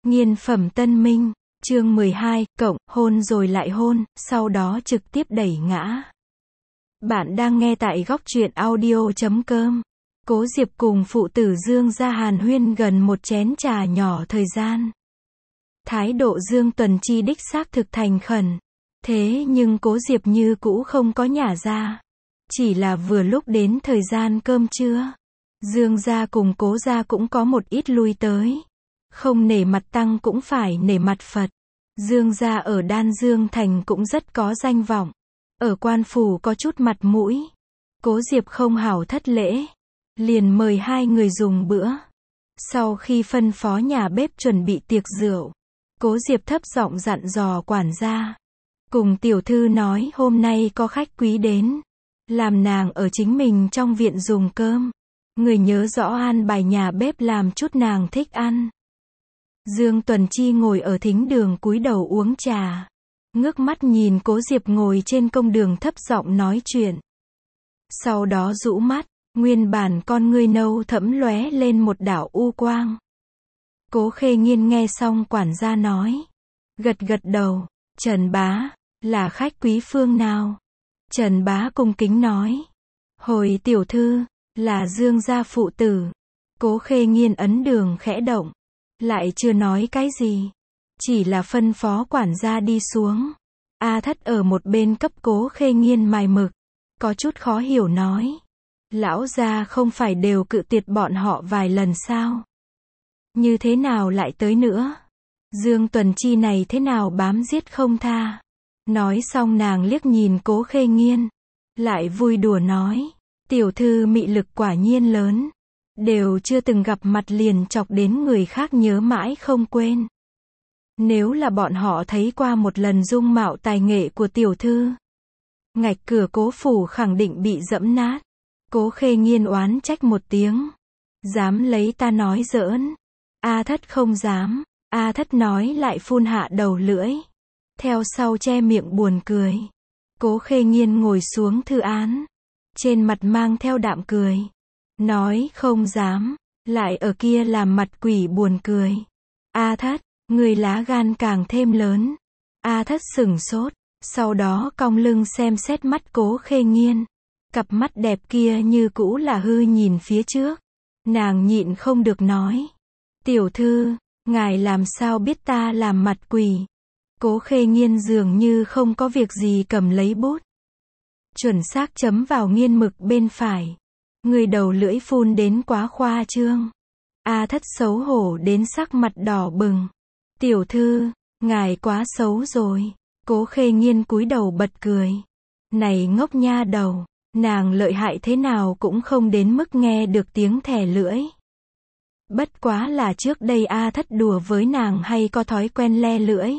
Nghiên phẩm Tân Minh, chương 12, cộng, hôn rồi lại hôn, sau đó trực tiếp đẩy ngã. Bạn đang nghe tại góc truyện audio.com. Cố Diệp cùng phụ tử Dương gia hàn huyên gần một chén trà nhỏ thời gian. Thái độ Dương Tuần Chi đích xác thực thành khẩn. Thế nhưng Cố Diệp như cũ không có nhả ra. Chỉ là vừa lúc đến thời gian cơm trưa. Dương gia cùng Cố gia cũng có một ít lui tới. Không nể mặt tăng cũng phải nể mặt Phật. Dương gia ở Đan Dương Thành cũng rất có danh vọng. Ở quan phủ có chút mặt mũi. Cố Diệp không hảo thất lễ. Liền mời hai người dùng bữa. Sau khi phân phó nhà bếp chuẩn bị tiệc rượu, Cố Diệp thấp giọng dặn dò quản gia. Cùng tiểu thư nói hôm nay có khách quý đến. Làm nàng ở chính mình trong viện dùng cơm. Người nhớ rõ an bài nhà bếp làm chút nàng thích ăn. Dương Tuần Chi ngồi ở thính đường cúi đầu uống trà. Ngước mắt nhìn Cố Diệp ngồi trên công đường thấp giọng nói chuyện. Sau đó rũ mắt, nguyên bản con ngươi nâu thẫm lóe lên một đạo u quang. Cố Khê Nghiên nghe xong quản gia nói. Gật gật đầu, Trần bá, là khách quý phương nào? Trần bá cung kính nói. Hồi tiểu thư, là Dương gia phụ tử. Cố Khê Nghiên ấn đường khẽ động. Lại chưa nói cái gì. Chỉ là phân phó quản gia đi xuống. A Thất ở một bên cấp Cố Khê Nghiên mài mực. Có chút khó hiểu nói. Lão gia không phải đều cự tuyệt bọn họ vài lần sao? Như thế nào lại tới nữa? Dương Tuần Chi này thế nào bám giết không tha? Nói xong nàng liếc nhìn Cố Khê Nghiên. Lại vui đùa nói. Tiểu thư mị lực quả nhiên lớn. Đều chưa từng gặp mặt liền chọc đến người khác nhớ mãi không quên. Nếu là bọn họ thấy qua một lần dung mạo tài nghệ của tiểu thư, ngạch cửa Cố phủ khẳng định bị dẫm nát. Cố Khê Nghiên oán trách một tiếng. Dám lấy ta nói giỡn. A Thất không dám. A Thất nói lại phun hạ đầu lưỡi. Theo sau che miệng buồn cười. Cố Khê Nghiên ngồi xuống thư án. Trên mặt mang theo đạm cười. Nói không dám. Lại ở kia làm mặt quỷ buồn cười. A Thất, người lá gan càng thêm lớn. A Thất sửng sốt. Sau đó cong lưng xem xét mắt Cố Khê Nghiên. Cặp mắt đẹp kia như cũ là hư nhìn phía trước. Nàng nhịn không được nói. Tiểu thư, ngài làm sao biết ta làm mặt quỷ? Cố Khê Nghiên dường như không có việc gì cầm lấy bút. Chuẩn xác chấm vào nghiên mực bên phải. Người đầu lưỡi phun đến quá khoa trương. A Thất xấu hổ đến sắc mặt đỏ bừng. Tiểu thư, ngài quá xấu rồi. Cố Khê Nghiên cúi đầu bật cười. Này ngốc nha đầu, nàng lợi hại thế nào cũng không đến mức nghe được tiếng thè lưỡi. Bất quá là trước đây A Thất đùa với nàng hay có thói quen le lưỡi.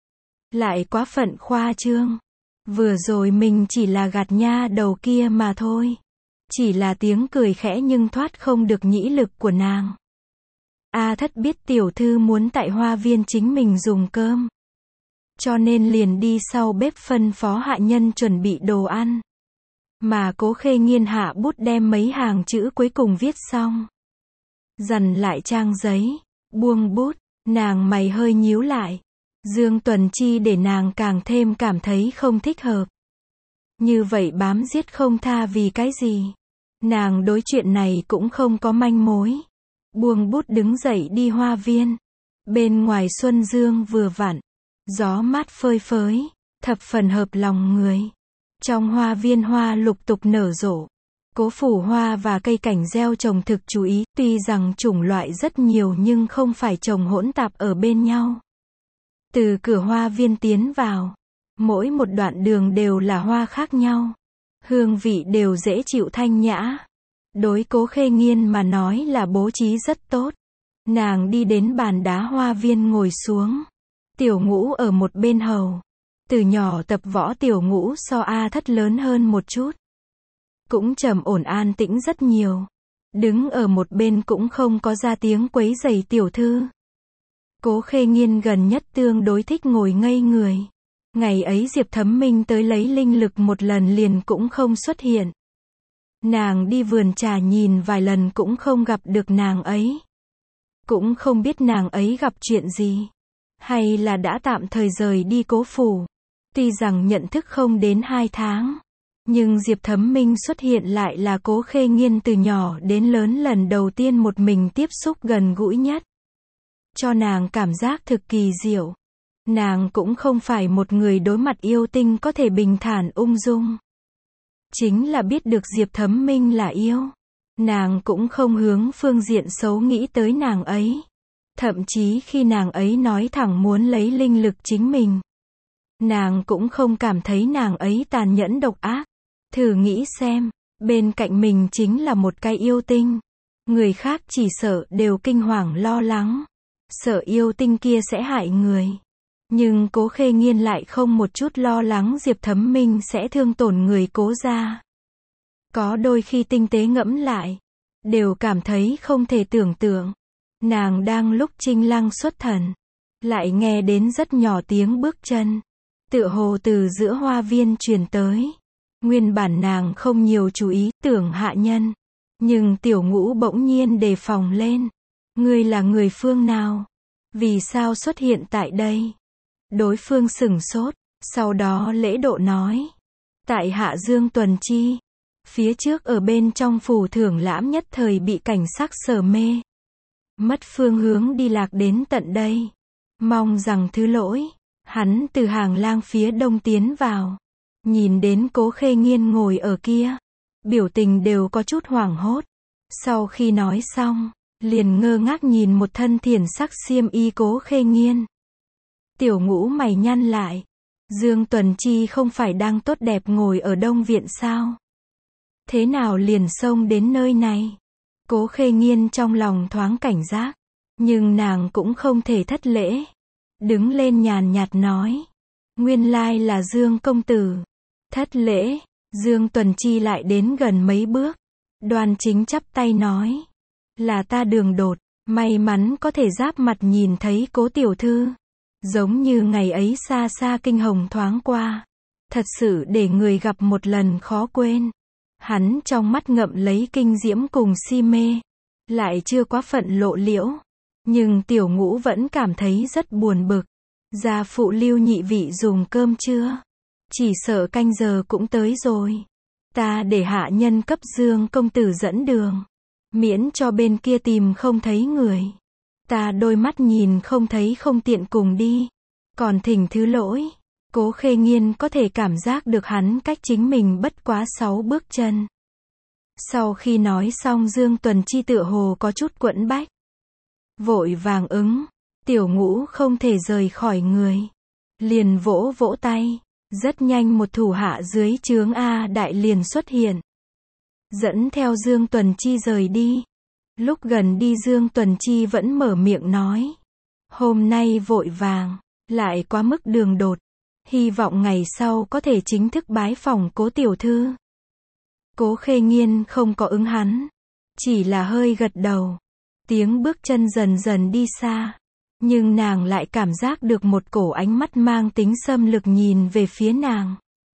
Lại quá phận khoa trương. Vừa rồi mình chỉ là gạt nha đầu kia mà thôi. Chỉ là tiếng cười khẽ nhưng thoát không được nhĩ lực của nàng. A Thất biết tiểu thư muốn tại hoa viên chính mình dùng cơm. Cho nên liền đi sau bếp phân phó hạ nhân chuẩn bị đồ ăn. Mà Cố Khê Nghiên hạ bút đem mấy hàng chữ cuối cùng viết xong. Dằn lại trang giấy, buông bút, nàng mày hơi nhíu lại. Dương Tuần Chi để nàng càng thêm cảm thấy không thích hợp. Như vậy bám giết không tha vì cái gì? Nàng đối chuyện này cũng không có manh mối. Buông bút đứng dậy đi hoa viên. Bên ngoài xuân dương vừa vặn. Gió mát phơi phới, thập phần hợp lòng người. Trong hoa viên hoa lục tục nở rộ. Cố phủ hoa và cây cảnh gieo trồng thực chú ý. Tuy rằng chủng loại rất nhiều nhưng không phải trồng hỗn tạp ở bên nhau. Từ cửa hoa viên tiến vào, mỗi một đoạn đường đều là hoa khác nhau. Hương vị đều dễ chịu thanh nhã. Đối Cố Khê Nghiên mà nói là bố trí rất tốt. Nàng đi đến bàn đá hoa viên ngồi xuống. Tiểu Ngũ ở một bên hầu. Từ nhỏ tập võ Tiểu Ngũ so A Thất lớn hơn một chút. Cũng trầm ổn an tĩnh rất nhiều. Đứng ở một bên cũng không có ra tiếng quấy rầy tiểu thư. Cố Khê Nghiên gần nhất tương đối thích ngồi ngây người. Ngày ấy Diệp Thấm Minh tới lấy linh lực một lần liền cũng không xuất hiện. Nàng đi vườn trà nhìn vài lần cũng không gặp được nàng ấy. Cũng không biết nàng ấy gặp chuyện gì. Hay là đã tạm thời rời đi Cố phủ. Tuy rằng nhận thức không đến 2 tháng. Nhưng Diệp Thấm Minh xuất hiện lại là Cố Khê Nghiên từ nhỏ đến lớn lần đầu tiên một mình tiếp xúc gần gũi nhất. Cho nàng cảm giác thực kỳ diệu. Nàng cũng không phải một người đối mặt yêu tinh có thể bình thản ung dung. Chính là biết được Diệp Thấm Minh là yêu. Nàng cũng không hướng phương diện xấu nghĩ tới nàng ấy. Thậm chí khi nàng ấy nói thẳng muốn lấy linh lực chính mình. Nàng cũng không cảm thấy nàng ấy tàn nhẫn độc ác. Thử nghĩ xem, bên cạnh mình chính là một cái yêu tinh. Người khác chỉ sợ đều kinh hoàng lo lắng. Sợ yêu tinh kia sẽ hại người. Nhưng Cố Khê Nghiên lại không một chút lo lắng Diệp Thấm Minh sẽ thương tổn người Cố gia. Có đôi khi tinh tế ngẫm lại, đều cảm thấy không thể tưởng tượng. Nàng đang lúc Trinh Lăng xuất thần, lại nghe đến rất nhỏ tiếng bước chân, tựa hồ từ giữa hoa viên truyền tới. Nguyên bản nàng không nhiều chú ý, tưởng hạ nhân. Nhưng Tiểu Ngũ bỗng nhiên đề phòng lên. Ngươi là người phương nào? Vì sao xuất hiện tại đây? Đối phương sửng sốt, sau đó lễ độ nói. Tại hạ Dương Tuần Chi. Phía trước ở bên trong phủ Thưởng Lãm nhất thời bị cảnh sắc sở mê. Mất phương hướng đi lạc đến tận đây. Mong rằng thứ lỗi. Hắn từ hàng lang phía đông tiến vào. Nhìn đến Cố Khê Nghiên ngồi ở kia. Biểu tình đều có chút hoảng hốt. Sau khi nói xong, liền ngơ ngác nhìn một thân thiển sắc xiêm y Cố Khê Nghiên. Tiểu Ngũ mày nhăn lại. Dương Tuần Chi không phải đang tốt đẹp ngồi ở Đông Viện sao? Thế nào liền xông đến nơi này? Cố Khê Nghiên trong lòng thoáng cảnh giác. Nhưng nàng cũng không thể thất lễ. Đứng lên nhàn nhạt nói. Nguyên lai là Dương công tử. Thất lễ. Dương Tuần Chi lại đến gần mấy bước. Đoan chính chắp tay nói. Là ta đường đột. May mắn có thể giáp mặt nhìn thấy Cố tiểu thư. Giống như ngày ấy xa xa kinh hồng thoáng qua. Thật sự để người gặp một lần khó quên. Hắn trong mắt ngậm lấy kinh diễm cùng si mê. Lại chưa quá phận lộ liễu. Nhưng Tiểu Ngũ vẫn cảm thấy rất buồn bực. Gia phụ Lưu nhị vị dùng cơm chưa? Chỉ sợ canh giờ cũng tới rồi. Ta để hạ nhân cấp Dương công tử dẫn đường. Miễn cho bên kia tìm không thấy người. Ta đôi mắt nhìn không thấy không tiện cùng đi. Còn thỉnh thứ lỗi. Cố Khê Nghiên có thể cảm giác được hắn cách chính mình bất quá 6 bước chân. Sau khi nói xong Dương Tuần Chi tựa hồ có chút quẫn bách. Vội vàng ứng. Tiểu Ngũ không thể rời khỏi người. Liền vỗ vỗ tay. Rất nhanh một thủ hạ dưới trướng A Đại liền xuất hiện. Dẫn theo Dương Tuần Chi rời đi. Lúc gần đi Dương Tuần Chi vẫn mở miệng nói. Hôm nay vội vàng. Lại quá mức đường đột. Hy vọng ngày sau có thể chính thức bái phỏng Cố tiểu thư. Cố Khê Nghiên không có ứng hắn. Chỉ là hơi gật đầu. Tiếng bước chân dần dần đi xa. Nhưng nàng lại cảm giác được một cổ ánh mắt mang tính xâm lược nhìn về phía nàng.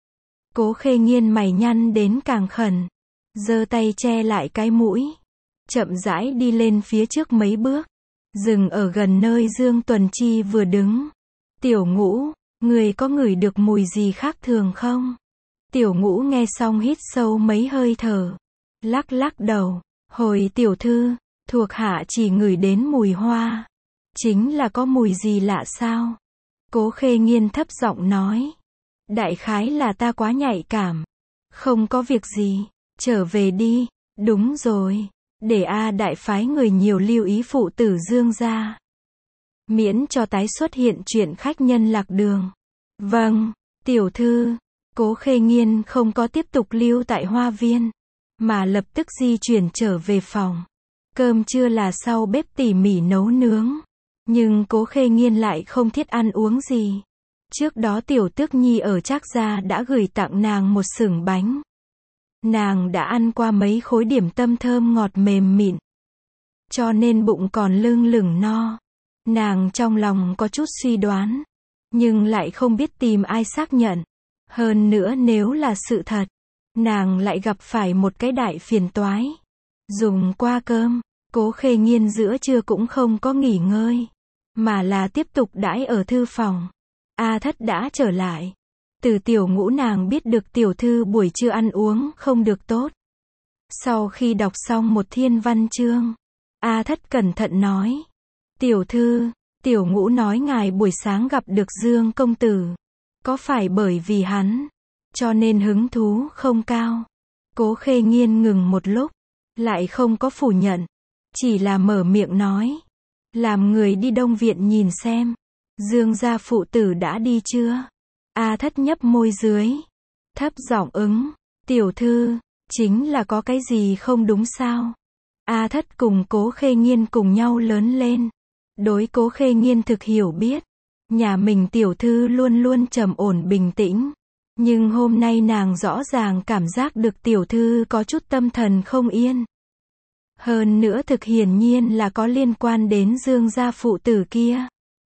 Cố Khê Nghiên mày nhăn đến càng khẩn. Giơ tay che lại cái mũi. Chậm rãi đi lên phía trước mấy bước. Dừng ở gần nơi Dương Tuần Chi vừa đứng. Tiểu Ngũ, người có ngửi được mùi gì khác thường không? Tiểu Ngũ nghe xong hít sâu mấy hơi thở. Lắc lắc đầu. Hồi tiểu thư, thuộc hạ chỉ ngửi đến mùi hoa. Chính là có mùi gì lạ sao? Cố Khê Nghiên thấp giọng nói. Đại khái là ta quá nhạy cảm. Không có việc gì. Trở về đi. Đúng rồi. Để A Đại phái người nhiều lưu ý phụ tử Dương gia. Miễn cho tái xuất hiện chuyện khách nhân lạc đường. Vâng, tiểu thư. Cố Khê Nghiên không có tiếp tục lưu tại hoa viên. Mà lập tức di chuyển trở về phòng. Cơm trưa là sau bếp tỉ mỉ nấu nướng. Nhưng Cố Khê Nghiên lại không thiết ăn uống gì. Trước đó Tiểu Tước Nhi ở Trác gia đã gửi tặng nàng một xưởng bánh. Nàng đã ăn qua mấy khối điểm tâm thơm ngọt mềm mịn. Cho nên bụng còn lưng lửng no. Nàng trong lòng có chút suy đoán. Nhưng lại không biết tìm ai xác nhận. Hơn nữa nếu là sự thật. Nàng lại gặp phải một cái đại phiền toái. Dùng qua cơm. Cố Khê Nghiên giữa trưa cũng không có nghỉ ngơi, mà là tiếp tục đãi ở thư phòng. A Thất đã trở lại. Từ Tiểu Ngũ nàng biết được tiểu thư buổi trưa ăn uống không được tốt. Sau khi đọc xong một thiên văn chương, A Thất cẩn thận nói. Tiểu thư, Tiểu Ngũ nói ngài buổi sáng gặp được Dương công tử. Có phải bởi vì hắn, cho nên hứng thú không cao? Cố Khê Nghiên ngừng một lúc, lại không có phủ nhận. Chỉ là mở miệng nói. Làm người đi Đông Viện nhìn xem. Dương gia phụ tử đã đi chưa? A Thất nhấp môi dưới. Thấp giọng ứng. Tiểu thư, chính là có cái gì không đúng sao? A Thất cùng Cố Khê Nghiên cùng nhau lớn lên. Đối Cố Khê Nghiên thực hiểu biết. Nhà mình tiểu thư luôn luôn trầm ổn bình tĩnh. Nhưng hôm nay nàng rõ ràng cảm giác được tiểu thư có chút tâm thần không yên. Hơn nữa thực hiển nhiên là có liên quan đến Dương gia phụ tử kia.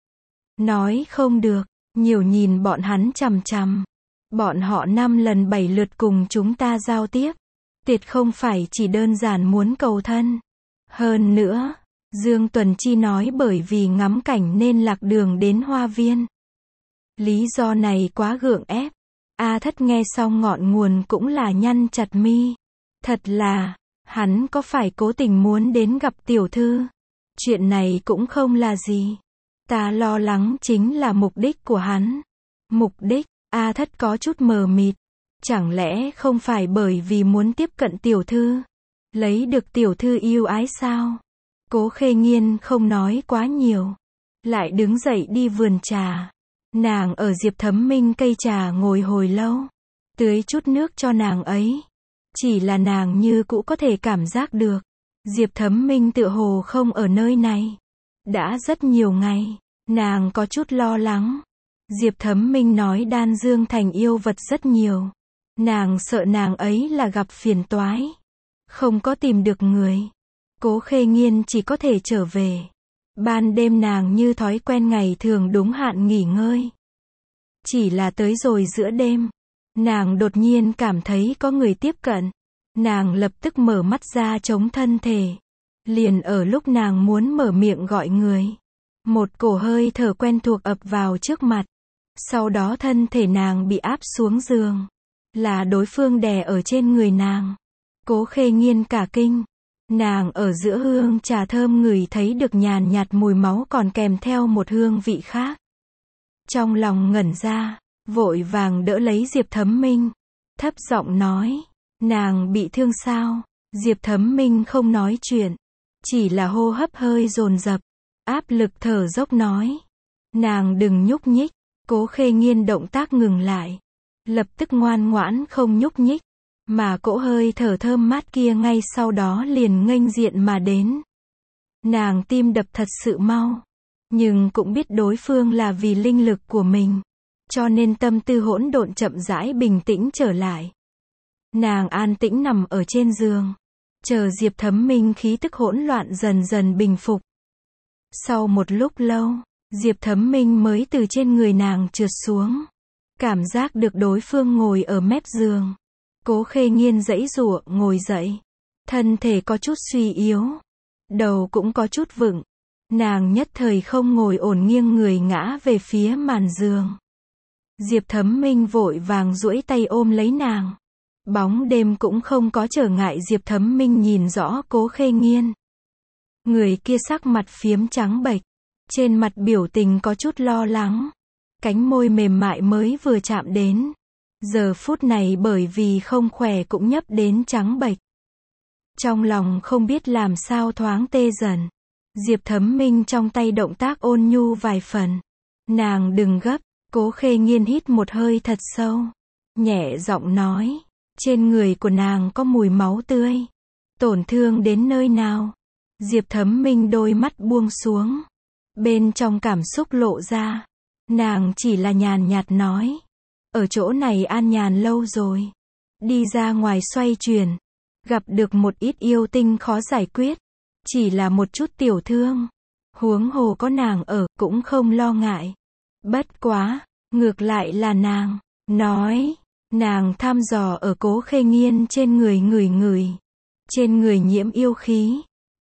Nói không được, nhiều nhìn bọn hắn chằm chằm. Bọn họ 5 lần 7 lượt cùng chúng ta giao tiếp. Tuyệt không phải chỉ đơn giản muốn cầu thân. Hơn nữa, Dương Tuần Chi nói bởi vì ngắm cảnh nên lạc đường đến hoa viên. Lý do này quá gượng ép. A Thất nghe xong ngọn nguồn cũng là nhăn chặt mi. Thật là, hắn có phải cố tình muốn đến gặp tiểu thư? Chuyện này cũng không là gì. Ta lo lắng chính là mục đích của hắn. Mục đích, A Thất có chút mờ mịt. Chẳng lẽ không phải bởi vì muốn tiếp cận tiểu thư? Lấy được tiểu thư yêu ái sao? Cố Khê Nghiên không nói quá nhiều. Lại đứng dậy đi vườn trà. Nàng ở Diệp Thấm Minh cây trà ngồi hồi lâu. Tưới chút nước cho nàng ấy. Chỉ là nàng như cũ có thể cảm giác được. Diệp Thấm Minh tựa hồ không ở nơi này. Đã rất nhiều ngày. Nàng có chút lo lắng. Diệp Thấm Minh nói Đan Dương Thành yêu vật rất nhiều. Nàng sợ nàng ấy là gặp phiền toái. Không có tìm được người. Cố Khê Nghiên chỉ có thể trở về. Ban đêm nàng như thói quen ngày thường đúng hạn nghỉ ngơi. Chỉ là tới rồi giữa đêm. Nàng đột nhiên cảm thấy có người tiếp cận. Nàng lập tức mở mắt ra chống thân thể. Liền ở lúc nàng muốn mở miệng gọi người. Một cổ hơi thở quen thuộc ập vào trước mặt. Sau đó thân thể nàng bị áp xuống giường. Là đối phương đè ở trên người nàng. Cố Khê Nghiên cả kinh. Nàng ở giữa hương trà thơm ngửi thấy được nhàn nhạt mùi máu còn kèm theo một hương vị khác. Trong lòng ngẩn ra, vội vàng đỡ lấy Diệp Thấm Minh. Thấp giọng nói, nàng bị thương sao? Diệp Thấm Minh không nói chuyện, chỉ là hô hấp hơi dồn dập, áp lực thở dốc nói. Nàng đừng nhúc nhích. Cố Khê Nghiên động tác ngừng lại. Lập tức ngoan ngoãn không nhúc nhích. Mà cỗ hơi thở thơm mát kia ngay sau đó liền nghênh diện mà đến. Nàng tim đập thật sự mau. Nhưng cũng biết đối phương là vì linh lực của mình. Cho nên tâm tư hỗn độn chậm rãi bình tĩnh trở lại. Nàng an tĩnh nằm ở trên giường. Chờ Diệp Thấm Minh khí tức hỗn loạn dần dần bình phục. Sau một lúc lâu, Diệp Thấm Minh mới từ trên người nàng trượt xuống. Cảm giác được đối phương ngồi ở mép giường. Cố Khê Nghiên giãy giụa ngồi dậy. Thân thể có chút suy yếu. Đầu cũng có chút vựng. Nàng nhất thời không ngồi ổn nghiêng người ngã về phía màn giường. Diệp Thấm Minh vội vàng duỗi tay ôm lấy nàng. Bóng đêm cũng không có trở ngại Diệp Thấm Minh nhìn rõ Cố Khê Nghiên. Người kia sắc mặt phiếm trắng bệch. Trên mặt biểu tình có chút lo lắng. Cánh môi mềm mại mới vừa chạm đến. Giờ phút này bởi vì không khỏe cũng nhấp đến trắng bệch. Trong lòng không biết làm sao thoáng tê dần. Diệp Thấm Minh trong tay động tác ôn nhu vài phần. Nàng đừng gấp. Cố Khê Nghiên hít một hơi thật sâu. Nhẹ giọng nói. Trên người của nàng có mùi máu tươi. Tổn thương đến nơi nào? Diệp Thấm Minh đôi mắt buông xuống. Bên trong cảm xúc lộ ra. Nàng chỉ là nhàn nhạt nói. Ở chỗ này an nhàn lâu rồi. Đi ra ngoài xoay chuyển. Gặp được một ít yêu tinh khó giải quyết. Chỉ là một chút tiểu thương. Huống hồ có nàng ở cũng không lo ngại. Bất quá, ngược lại là nàng. Nói, nàng thăm dò ở Cố Khê Nghiên trên người ngửi ngửi. Trên người nhiễm yêu khí.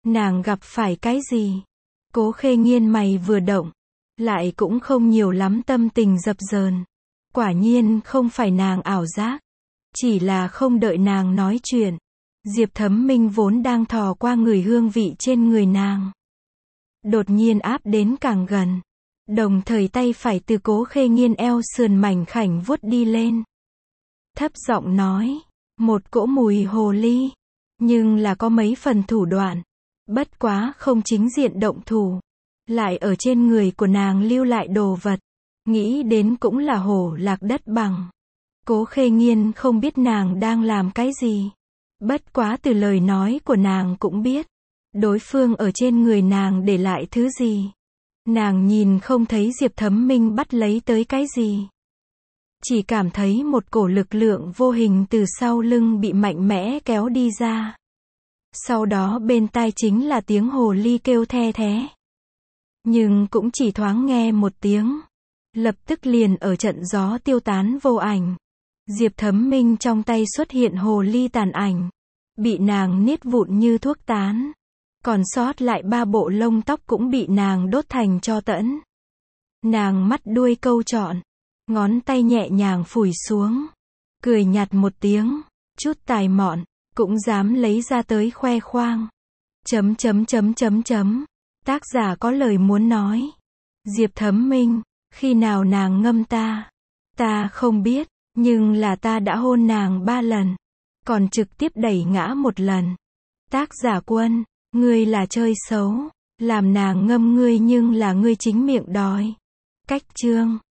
Nàng gặp phải cái gì? Cố Khê Nghiên mày vừa động, lại cũng không nhiều lắm tâm tình dập dờn. Quả nhiên không phải nàng ảo giác, chỉ là không đợi nàng nói chuyện. Diệp Thấm Minh vốn đang thò qua người hương vị trên người nàng, đột nhiên áp đến càng gần, đồng thời tay phải từ Cố Khê Nghiên eo sườn mảnh khảnh vuốt đi lên. Thấp giọng nói, một cỗ mùi hồ ly, nhưng là có mấy phần thủ đoạn, bất quá không chính diện động thủ, lại ở trên người của nàng lưu lại đồ vật, nghĩ đến cũng là hổ lạc đất bằng. Cố Khê Nghiên không biết nàng đang làm cái gì, bất quá từ lời nói của nàng cũng biết, đối phương ở trên người nàng để lại thứ gì. Nàng nhìn không thấy Diệp Thấm Minh bắt lấy tới cái gì, chỉ cảm thấy một cổ lực lượng vô hình từ sau lưng bị mạnh mẽ kéo đi ra. Sau đó bên tai chính là tiếng hồ ly kêu the thé. Nhưng cũng chỉ thoáng nghe một tiếng, lập tức liền ở trận gió tiêu tán vô ảnh. Diệp Thấm Minh trong tay xuất hiện hồ ly tàn ảnh, bị nàng niết vụn như thuốc tán. Còn sót lại 3 bộ lông tóc cũng bị nàng đốt thành tro tẫn. Nàng mắt đuôi câu trọn, ngón tay nhẹ nhàng phủi xuống, cười nhạt một tiếng, chút tài mọn, cũng dám lấy ra tới khoe khoang. Tác giả có lời muốn nói. Diệp Thấm Minh, khi nào nàng ngâm ta? Ta không biết, nhưng là ta đã hôn nàng 3 lần, còn trực tiếp đẩy ngã 1 lần. Tác giả Quân, ngươi là chơi xấu, làm nàng ngâm ngươi nhưng là ngươi chính miệng đòi. Cách chương